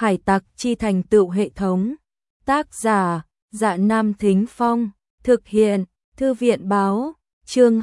Hải tặc chi thành tựu hệ thống. Tác giả: Dạ Nam Thính Phong. Thực hiện: Thư viện báo. Chương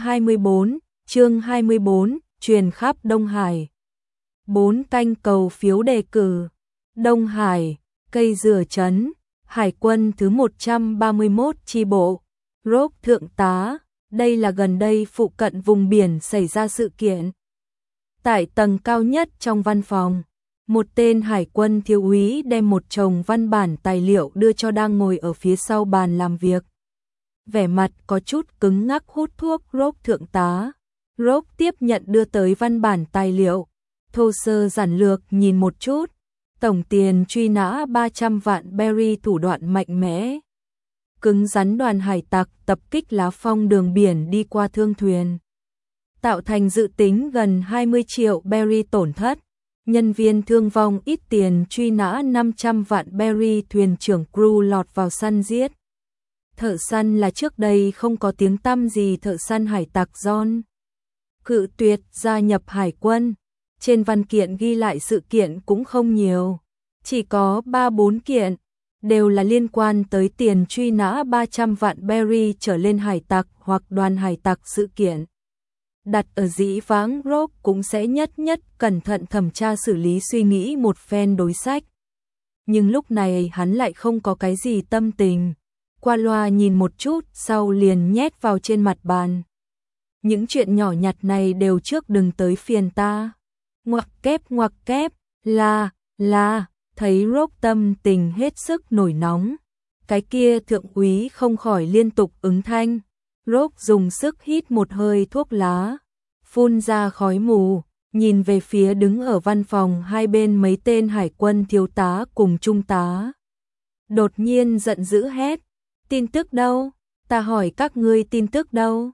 24, truyền khắp Đông Hải. 4 canh cầu phiếu đề cử. Đông Hải, cây dừa trấn, Hải quân thứ 131 chi bộ. Rock thượng tá, đây là gần đây phụ cận vùng biển xảy ra sự kiện. Tại tầng cao nhất trong văn phòng, một tên hải quân thiếu úy đem một chồng văn bản tài liệu đưa cho đang ngồi ở phía sau bàn làm việc. Vẻ mặt có chút cứng ngắc hút thuốc. Rock thượng tá. Rock tiếp nhận đưa tới văn bản tài liệu, thô sơ giản lược nhìn một chút. Tổng tiền truy nã 300 vạn berry, thủ đoạn mạnh mẽ cứng rắn đoàn hải tặc tập kích lá phong đường biển đi qua thương thuyền, tạo thành dự tính gần 20 triệu berry tổn thất. Nhân viên thương vong ít, tiền truy nã 500 vạn berry, thuyền trưởng crew lọt vào săn giết. Thợ săn là trước đây không có tiếng tăm gì, thợ săn hải tặc John cự tuyệt gia nhập hải quân. Trên văn kiện ghi lại sự kiện cũng không nhiều, chỉ có 3-4 kiện, đều là liên quan tới tiền truy nã 300 vạn berry trở lên hải tặc hoặc đoàn hải tặc. Sự kiện đặt ở dĩ vãng, Rock cũng sẽ nhất cẩn thận thẩm tra xử lý, suy nghĩ một phen đối sách. Nhưng lúc này hắn lại không có cái gì tâm tình, qua loa nhìn một chút sau liền nhét vào trên mặt bàn. Những chuyện nhỏ nhặt này đều trước đừng tới phiền ta. Ngoặc kép, là, thấy Rock tâm tình hết sức nổi nóng. Cái kia thượng úy không khỏi liên tục ứng thanh. Rock dùng sức hít một hơi thuốc lá, phun ra khói mù, nhìn về phía đứng ở văn phòng hai bên mấy tên hải quân thiếu tá cùng trung tá. Đột nhiên giận dữ hét: tin tức đâu? Ta hỏi các ngươi tin tức đâu?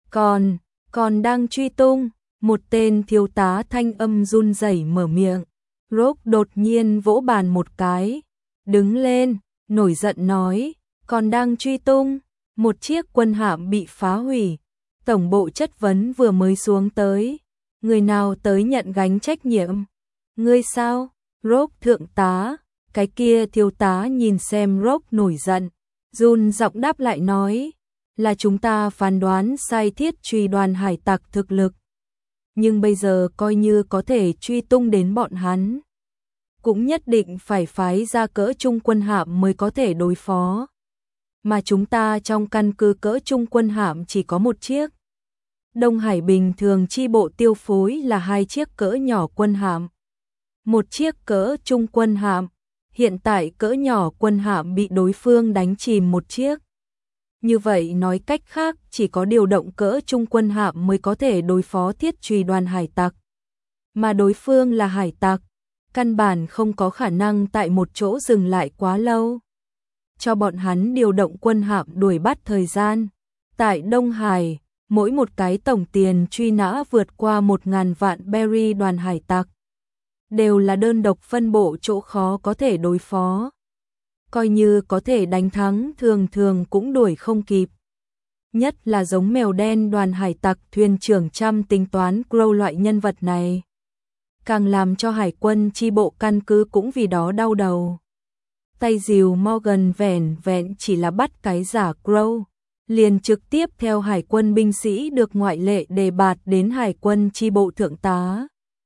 Còn đang truy tung. Một tên thiếu tá thanh âm run rẩy mở miệng. Rock đột nhiên vỗ bàn một cái, đứng lên, nổi giận nói: còn đang truy tung? Một chiếc quân hạm bị phá hủy, tổng bộ chất vấn vừa mới xuống tới, người nào tới nhận gánh trách nhiệm? Ngươi sao? Rock thượng tá. Cái kia thiếu tá nhìn xem Rock nổi giận, run giọng đáp lại nói: là chúng ta phán đoán sai thiết truy đoàn hải tặc thực lực, nhưng bây giờ coi như có thể truy tung đến bọn hắn, cũng nhất định phải phái ra cỡ trung quân hạm mới có thể đối phó. Mà chúng ta trong căn cứ cỡ trung quân hạm chỉ có một chiếc. Đông Hải bình thường chi bộ tiêu phối là 2 chiếc cỡ nhỏ quân hạm, một chiếc cỡ trung quân hạm. Hiện tại cỡ nhỏ quân hạm bị đối phương đánh chìm một chiếc. Như vậy nói cách khác, chỉ có điều động cỡ trung quân hạm mới có thể đối phó thiết truy đoàn hải tặc. Mà đối phương là hải tặc, căn bản không có khả năng tại một chỗ dừng lại quá lâu. Cho bọn hắn điều động quân hạm đuổi bắt thời gian. Tại Đông Hải, mỗi một cái tổng tiền truy nã vượt qua 1.000 vạn berry đoàn hải tặc đều là đơn độc phân bộ chỗ khó có thể đối phó. Coi như có thể đánh thắng, thường cũng đuổi không kịp. Nhất là giống mèo đen đoàn hải tặc thuyền trưởng Trăm tính toán Crow loại nhân vật này, càng làm cho hải quân chi bộ căn cứ cũng vì đó đau đầu. Tay dìu Morgan vẻn vẹn chỉ là bắt cái giả Crow, liền trực tiếp theo hải quân binh sĩ được ngoại lệ đề bạt đến hải quân chi bộ thượng tá.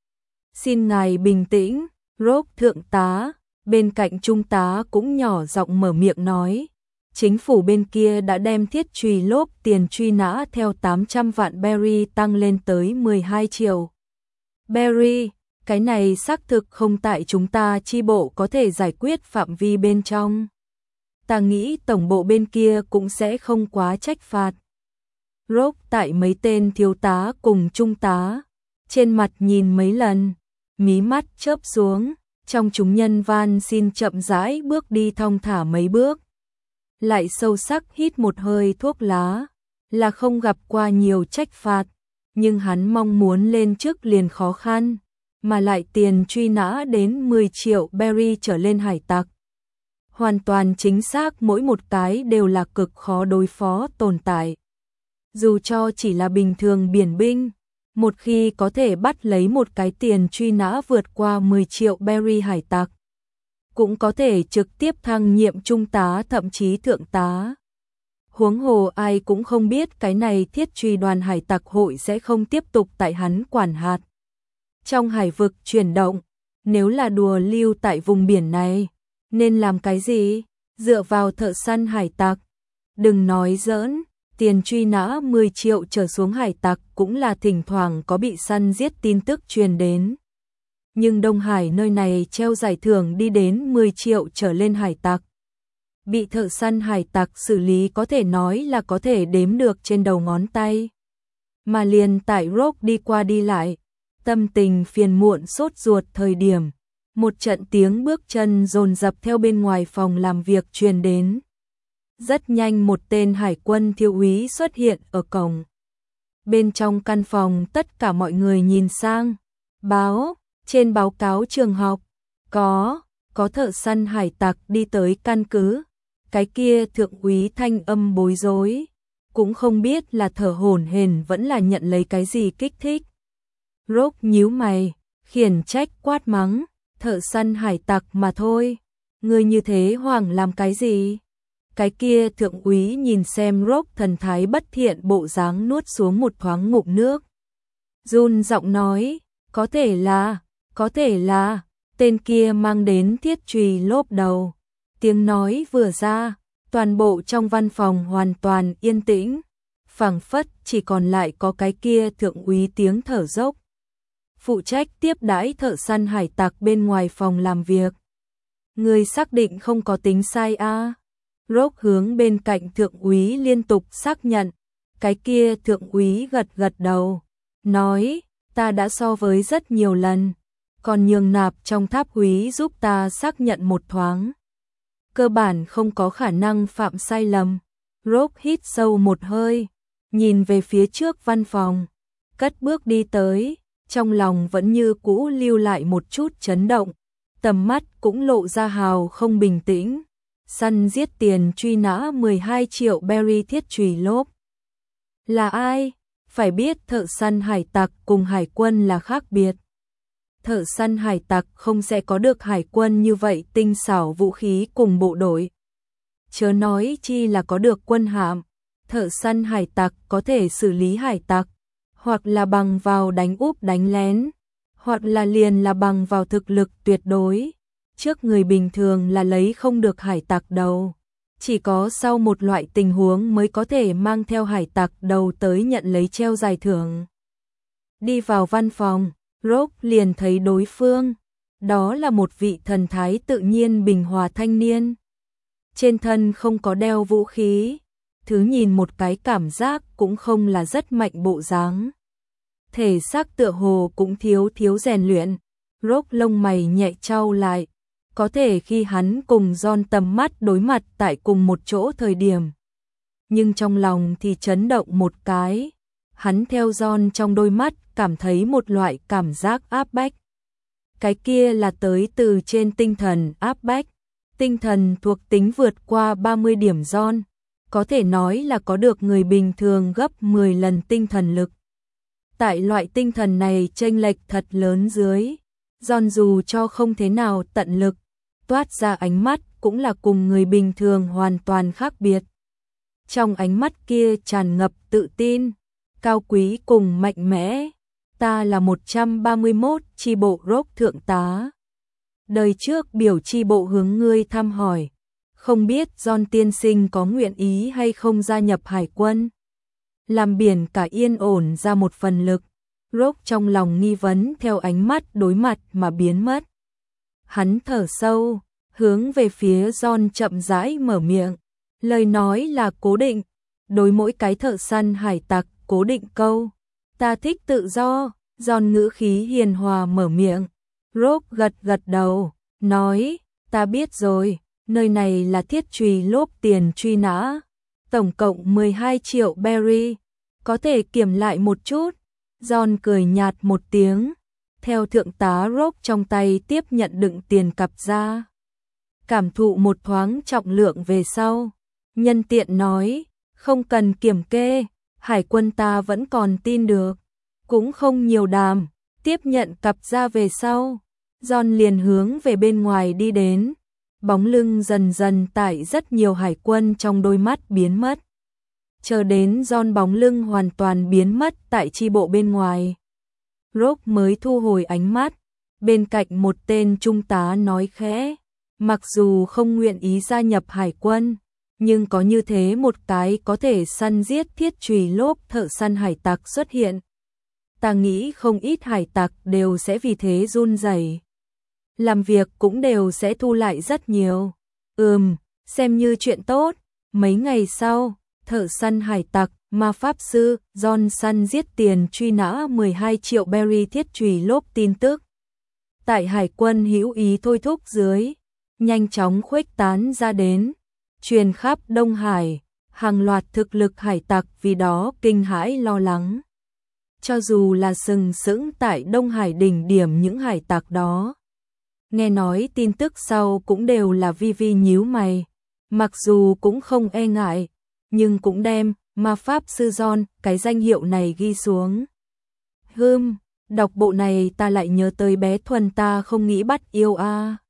Xin ngài bình tĩnh. Rock thượng tá. Bên cạnh trung tá cũng nhỏ giọng mở miệng nói: chính phủ bên kia đã đem thiết truy lốp tiền truy nã theo 800 vạn berry tăng lên tới 12 triệu berry. Cái này xác thực không tại chúng ta chi bộ có thể giải quyết phạm vi bên trong. Ta nghĩ tổng bộ bên kia cũng sẽ không quá trách phạt. Rock tại mấy tên thiếu tá cùng trung tá trên mặt nhìn mấy lần, mí mắt chớp xuống. Trong chúng nhân van xin chậm rãi bước đi thong thả mấy bước, lại sâu sắc hít một hơi thuốc lá. Là không gặp qua nhiều trách phạt, nhưng hắn mong muốn lên chức liền khó khăn, mà lại tiền truy nã đến 10 triệu berry trở lên hải tặc. Hoàn toàn chính xác, mỗi một cái đều là cực khó đối phó tồn tại. Dù cho chỉ là bình thường biển binh, một khi có thể bắt lấy một cái tiền truy nã vượt qua 10 triệu berry hải tặc, cũng có thể trực tiếp thăng nhiệm trung tá thậm chí thượng tá. Huống hồ ai cũng không biết cái này thiết truy đoàn hải tặc hội sẽ không tiếp tục tại hắn quản hạt. Trong hải vực chuyển động, nếu là đùa lưu tại vùng biển này, nên làm cái gì? Dựa vào thợ săn hải tặc. Đừng nói giỡn, tiền truy nã 10 triệu trở xuống hải tặc cũng là thỉnh thoảng có bị săn giết tin tức truyền đến. Nhưng Đông Hải nơi này treo giải thưởng đi đến 10 triệu trở lên hải tặc. Bị thợ săn hải tặc xử lý có thể nói là có thể đếm được trên đầu ngón tay. Mà liền tại Rock đi qua đi lại, tâm tình phiền muộn sốt ruột thời điểm, một trận tiếng bước chân dồn dập theo bên ngoài phòng làm việc truyền đến. Rất nhanh một tên hải quân thiếu úy xuất hiện ở cổng. Bên trong căn phòng tất cả mọi người nhìn sang. Trên báo cáo trường học, có thợ săn hải tặc đi tới căn cứ. Cái kia thượng úy thanh âm bối rối, cũng không biết là thở hổn hển vẫn là nhận lấy cái gì kích thích. Rock nhíu mày, khiển trách quát mắng, thợ săn hải tặc mà thôi, ngươi như thế hoảng làm cái gì? Cái kia thượng úy nhìn xem Rock thần thái bất thiện bộ dáng nuốt xuống một thoáng ngụm nước. Run giọng nói, có thể là, tên kia mang đến thiết chùy lốp đầu. Tiếng nói vừa ra, toàn bộ trong văn phòng hoàn toàn yên tĩnh, phảng phất chỉ còn lại có cái kia thượng úy tiếng thở dốc. Phụ trách tiếp đãi thợ săn hải tặc bên ngoài phòng làm việc. Người xác định không có tính sai a? Rock hướng bên cạnh thượng úy liên tục xác nhận. Cái kia thượng úy gật đầu, nói, ta đã so với rất nhiều lần, còn nhường nạp trong tháp úy giúp ta xác nhận một thoáng. Cơ bản không có khả năng phạm sai lầm. Rock hít sâu một hơi, nhìn về phía trước văn phòng, cất bước đi tới, trong lòng vẫn như cũ lưu lại một chút chấn động, tầm mắt cũng lộ ra hào không bình tĩnh. Săn giết tiền truy nã 12 triệu berry thiết chùy lốp. Là ai? Phải biết thợ săn hải tặc cùng hải quân là khác biệt. Thợ săn hải tặc không sẽ có được hải quân như vậy tinh xảo vũ khí cùng bộ đội. Chớ nói chi là có được quân hạm. Thợ săn hải tặc có thể xử lý hải tặc, hoặc là bằng vào đánh úp đánh lén, hoặc là liền là bằng vào thực lực tuyệt đối. Trước người bình thường là lấy không được hải tặc đầu. Chỉ có sau một loại tình huống mới có thể mang theo hải tặc đầu tới nhận lấy treo giải thưởng. Đi vào văn phòng, Rock liền thấy đối phương. Đó là một vị thần thái tự nhiên bình hòa thanh niên. Trên thân không có đeo vũ khí. Thứ nhìn một cái cảm giác cũng không là rất mạnh bộ dáng. Thể xác tựa hồ cũng thiếu rèn luyện. Rock lông mày nhẹ chau lại. Có thể khi hắn cùng John tầm mắt đối mặt tại cùng một chỗ thời điểm. Nhưng trong lòng thì chấn động một cái. Hắn theo John trong đôi mắt cảm thấy một loại cảm giác áp bách. Cái kia là tới từ trên tinh thần áp bách. Tinh thần thuộc tính vượt qua 30 điểm John. Có thể nói là có được người bình thường gấp 10 lần tinh thần lực. Tại loại tinh thần này chênh lệch thật lớn dưới. John dù cho không thế nào tận lực, toát ra ánh mắt cũng là cùng người bình thường hoàn toàn khác biệt. Trong ánh mắt kia tràn ngập tự tin, cao quý cùng mạnh mẽ. Ta là 131 chi bộ Rock thượng tá. Đời trước biểu chi bộ hướng ngươi thăm hỏi. Không biết John tiên sinh có nguyện ý hay không gia nhập hải quân. Làm biển cả yên ổn ra một phần lực. Rock trong lòng nghi vấn theo ánh mắt đối mặt mà biến mất. Hắn thở sâu, hướng về phía John chậm rãi mở miệng. Lời nói là cố định, đối mỗi cái thợ săn hải tặc cố định câu. Ta thích tự do. John ngữ khí hiền hòa mở miệng. Rock gật đầu, nói, ta biết rồi, nơi này là thiết chùy lốp tiền truy nã. Tổng cộng 12 triệu berry, có thể kiểm lại một chút. John cười nhạt một tiếng, theo thượng tá Rock trong tay tiếp nhận đựng tiền cặp ra. Cảm thụ một thoáng trọng lượng về sau, nhân tiện nói, không cần kiểm kê, hải quân ta vẫn còn tin được, cũng không nhiều đàm. Tiếp nhận cặp ra về sau, John liền hướng về bên ngoài đi đến, bóng lưng dần dần tại rất nhiều hải quân trong đôi mắt biến mất. Chờ đến John bóng lưng hoàn toàn biến mất tại chi bộ bên ngoài. Rogue mới thu hồi ánh mắt, bên cạnh một tên trung tá nói khẽ, mặc dù không nguyện ý gia nhập hải quân, nhưng có như thế một cái có thể săn giết thiết chùy lốp thợ săn hải tặc xuất hiện. Ta nghĩ không ít hải tặc đều sẽ vì thế run rẩy. Làm việc cũng đều sẽ thu lại rất nhiều. Xem như chuyện tốt. Mấy ngày sau, thợ săn hải tặc, ma pháp sư, John săn giết tiền truy nã 12 triệu berry thiết chùy lốp tin tức. Tại hải quân hữu ý thôi thúc dưới, nhanh chóng khuếch tán ra đến, truyền khắp Đông Hải, hàng loạt thực lực hải tặc vì đó kinh hãi lo lắng. Cho dù là sừng sững tại Đông Hải đỉnh điểm những hải tặc đó, nghe nói tin tức sau cũng đều là vi nhíu mày, mặc dù cũng không e ngại, nhưng cũng đem ma pháp sư John cái danh hiệu này ghi xuống. Đọc bộ này ta lại nhớ tới bé Thuần ta không nghĩ bắt yêu a.